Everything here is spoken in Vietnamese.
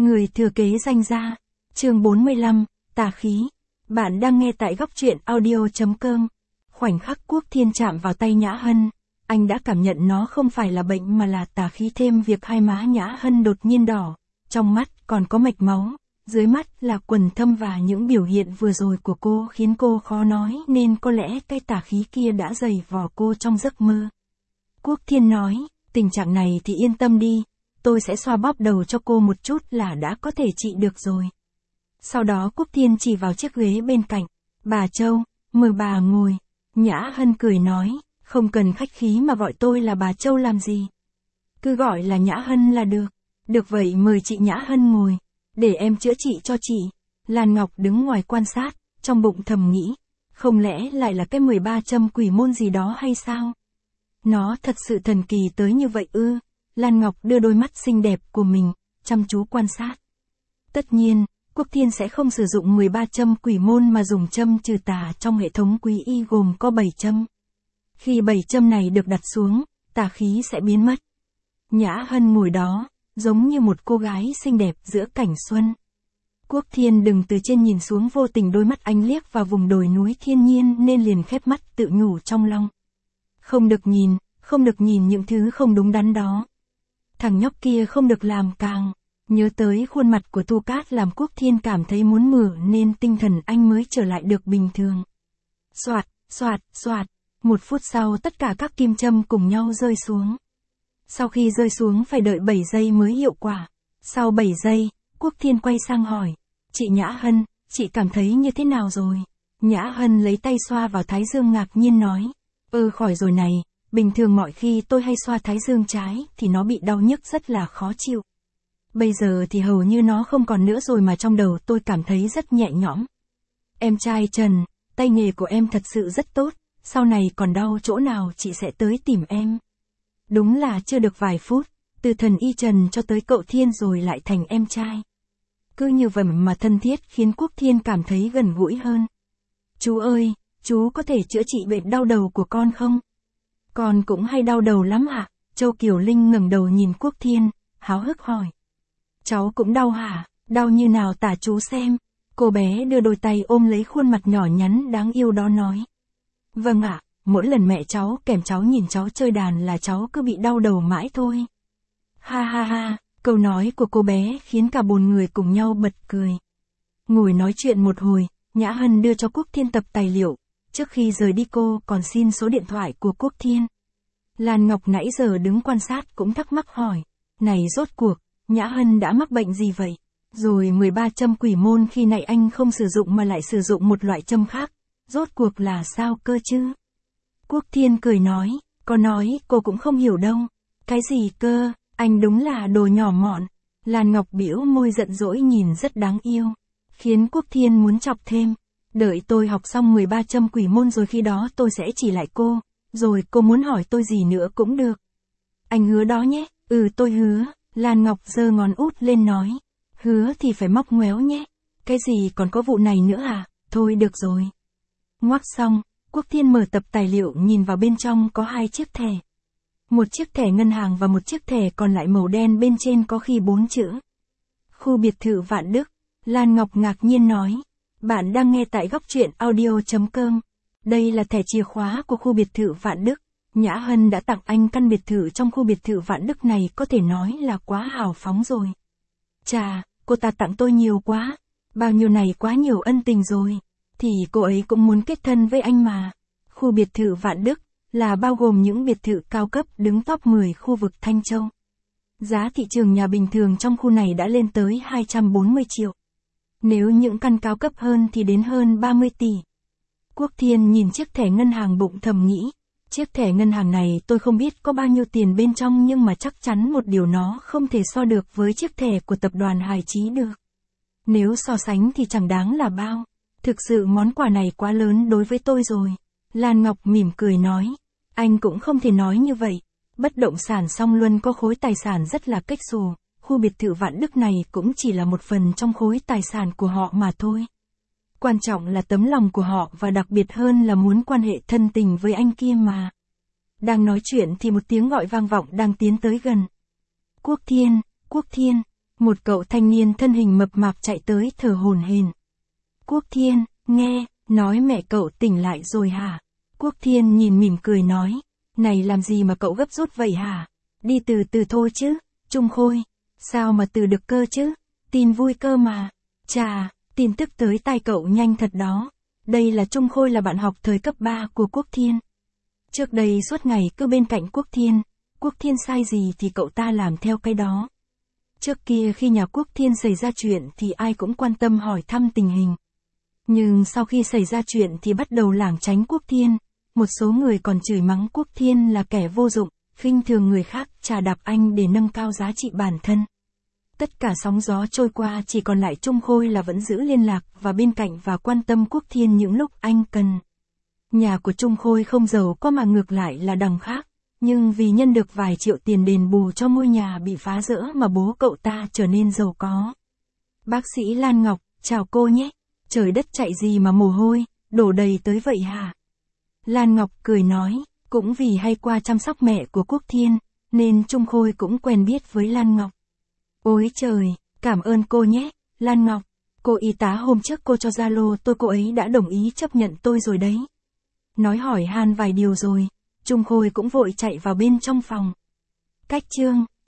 Người thừa kế danh gia. Chương 45, tà khí. Bạn đang nghe tại góc truyện audio.com. Khoảnh khắc Quốc Thiên chạm vào tay Nhã Hân, anh đã cảm nhận nó không phải là bệnh mà là tà khí, thêm việc hai má Nhã Hân đột nhiên đỏ, trong mắt còn có mạch máu, dưới mắt là quầng thâm và những biểu hiện vừa rồi của cô khiến cô khó nói nên có lẽ cái tà khí kia đã dày vò cô trong giấc mơ. Quốc Thiên nói, tình trạng này thì yên tâm đi, tôi sẽ xoa bóp đầu cho cô một chút là đã có thể trị được rồi. Sau đó Quốc Thiên chỉ vào chiếc ghế bên cạnh, bà Châu, mời bà ngồi. Nhã Hân cười nói, không cần khách khí mà gọi tôi là bà Châu làm gì. Cứ gọi là Nhã Hân là được. Được vậy mời chị Nhã Hân ngồi, để em chữa trị cho chị. Lan Ngọc đứng ngoài quan sát, trong bụng thầm nghĩ, không lẽ lại là cái 13 châm quỷ môn gì đó hay sao? Nó thật sự thần kỳ tới như vậy ư? Lan Ngọc đưa đôi mắt xinh đẹp của mình, chăm chú quan sát. Tất nhiên, Quốc Thiên sẽ không sử dụng 13 châm quỷ môn mà dùng châm trừ tà trong hệ thống quý y gồm có 7 châm. Khi 7 châm này được đặt xuống, tà khí sẽ biến mất. Nhã Hân ngồi đó, giống như một cô gái xinh đẹp giữa cảnh xuân. Quốc Thiên đừng từ trên nhìn xuống, vô tình đôi mắt anh liếc vào vùng đồi núi thiên nhiên nên liền khép mắt tự nhủ trong lòng. Không được nhìn những thứ không đúng đắn đó. Thằng nhóc kia không được làm càng. Nhớ tới khuôn mặt của Tu Cát làm Quốc Thiên cảm thấy muốn mửa nên tinh thần anh mới trở lại được bình thường. Soạt, soạt, soạt. 1 phút sau tất cả các kim châm cùng nhau rơi xuống. Sau khi rơi xuống phải đợi 7 giây mới hiệu quả. Sau 7 giây, Quốc Thiên quay sang hỏi, chị Nhã Hân, chị cảm thấy như thế nào rồi? Nhã Hân lấy tay xoa vào thái dương ngạc nhiên nói, khỏi rồi này, bình thường mọi khi tôi hay xoa thái dương trái thì nó bị đau nhức rất là khó chịu. Bây giờ thì hầu như nó không còn nữa rồi mà trong đầu tôi cảm thấy rất nhẹ nhõm. Em trai Trần, tay nghề của em thật sự rất tốt, sau này còn đau chỗ nào chị sẽ tới tìm em. Đúng là chưa được vài phút, từ thần y Trần cho tới cậu Thiên rồi lại thành em trai. Cứ như vậy mà thân thiết khiến Quốc Thiên cảm thấy gần gũi hơn. Chú ơi, chú có thể chữa trị bệnh đau đầu của con không? Con cũng hay đau đầu lắm hả? Châu Kiều Linh ngẩng đầu nhìn Quốc Thiên, háo hức hỏi. Cháu cũng đau hả? Đau như nào tả chú xem. Cô bé đưa đôi tay ôm lấy khuôn mặt nhỏ nhắn đáng yêu đó nói. Vâng ạ, mỗi lần mẹ cháu kèm cháu nhìn cháu chơi đàn là cháu cứ bị đau đầu mãi thôi. Ha ha ha, câu nói của cô bé khiến cả 4 người cùng nhau bật cười. Ngồi nói chuyện một hồi, Nhã Hân đưa cho Quốc Thiên tập tài liệu. Trước khi rời đi cô còn xin số điện thoại của Quốc Thiên. Lan Ngọc nãy giờ đứng quan sát cũng thắc mắc hỏi. Này rốt cuộc, Nhã Hân đã mắc bệnh gì vậy? Rồi 13 châm quỷ môn khi nãy anh không sử dụng mà lại sử dụng một loại châm khác. Rốt cuộc là sao cơ chứ? Quốc Thiên cười nói, có nói cô cũng không hiểu đâu. Cái gì cơ, anh đúng là đồ nhỏ mọn. Lan Ngọc bĩu môi giận dỗi nhìn rất đáng yêu. Khiến Quốc Thiên muốn chọc thêm. Đợi tôi học xong 13 châm quỷ môn rồi khi đó tôi sẽ chỉ lại cô. Rồi cô muốn hỏi tôi gì nữa cũng được. Anh hứa đó nhé. Tôi hứa. Lan Ngọc giơ ngón út lên nói. Hứa thì phải móc ngoéo nhé. Cái gì còn có vụ này nữa à? Thôi được rồi. Ngoắc xong, Quốc Thiên mở tập tài liệu nhìn vào bên trong có 2 chiếc thẻ. Một chiếc thẻ ngân hàng và một chiếc thẻ còn lại màu đen bên trên có ghi 4 chữ. Khu biệt thự Vạn Đức. Lan Ngọc ngạc nhiên nói. Bạn đang nghe tại góc truyện audio.com. Đây là thẻ chìa khóa của khu biệt thự Vạn Đức. Nhã Hân đã tặng anh căn biệt thự trong khu biệt thự Vạn Đức này có thể nói là quá hào phóng rồi. Chà, cô ta tặng tôi nhiều quá. Bao nhiêu này quá nhiều ân tình rồi. Thì cô ấy cũng muốn kết thân với anh mà. Khu biệt thự Vạn Đức là bao gồm những biệt thự cao cấp đứng top 10 khu vực Thanh Châu. Giá thị trường nhà bình thường trong khu này đã lên tới 240 triệu. Nếu những căn cao cấp hơn thì đến hơn 30 tỷ. Quốc Thiên nhìn chiếc thẻ ngân hàng bụng thầm nghĩ. Chiếc thẻ ngân hàng này tôi không biết có bao nhiêu tiền bên trong nhưng mà chắc chắn một điều nó không thể so được với chiếc thẻ của tập đoàn Hải Chí được. Nếu so sánh thì chẳng đáng là bao. Thực sự món quà này quá lớn đối với tôi rồi. Lan Ngọc mỉm cười nói. Anh cũng không thể nói như vậy. Bất động sản Song Luân có khối tài sản rất là cách xù. Khu biệt thự Vạn Đức này cũng chỉ là một phần trong khối tài sản của họ mà thôi. Quan trọng là tấm lòng của họ và đặc biệt hơn là muốn quan hệ thân tình với anh kia mà. Đang nói chuyện thì một tiếng gọi vang vọng đang tiến tới gần. Quốc Thiên, Một cậu thanh niên thân hình mập mạp chạy tới thở hổn hển. Quốc Thiên, nghe, nói mẹ cậu tỉnh lại rồi hả? Quốc Thiên nhìn mỉm cười nói. Này làm gì mà cậu gấp rút vậy hả? Đi từ từ thôi chứ. Trung Khôi. Sao mà từ được cơ chứ? Tin vui cơ mà. Chà, tin tức tới tai cậu nhanh thật đó. Đây là Trung Khôi, là bạn học thời cấp 3 của Quốc Thiên. Trước đây suốt ngày cứ bên cạnh Quốc Thiên. Quốc Thiên sai gì thì cậu ta làm theo cái đó. Trước kia khi nhà Quốc Thiên xảy ra chuyện thì ai cũng quan tâm hỏi thăm tình hình. Nhưng sau khi xảy ra chuyện thì bắt đầu lảng tránh Quốc Thiên. Một số người còn chửi mắng Quốc Thiên là kẻ vô dụng, khinh thường người khác, chà đạp anh để nâng cao giá trị bản thân. Tất cả sóng gió trôi qua, chỉ còn lại Trung Khôi là vẫn giữ liên lạc và bên cạnh và quan tâm Quốc Thiên những lúc anh cần. Nhà của Trung Khôi không giàu có mà ngược lại là đằng khác. Nhưng vì nhân được vài triệu tiền đền bù cho ngôi nhà bị phá rỡ mà bố cậu ta trở nên giàu có. Bác sĩ Lan Ngọc, chào cô nhé. Trời đất chạy gì mà mồ hôi, đổ đầy tới vậy hả? Lan Ngọc cười nói, cũng vì hay qua chăm sóc mẹ của Quốc Thiên, nên Trung Khôi cũng quen biết với Lan Ngọc. Ôi trời, cảm ơn cô nhé, Lan Ngọc. Cô y tá hôm trước cô cho Zalo tôi, cô ấy đã đồng ý chấp nhận tôi rồi đấy. Nói hỏi han vài điều rồi, Trung Khôi cũng vội chạy vào bên trong phòng. Cách chương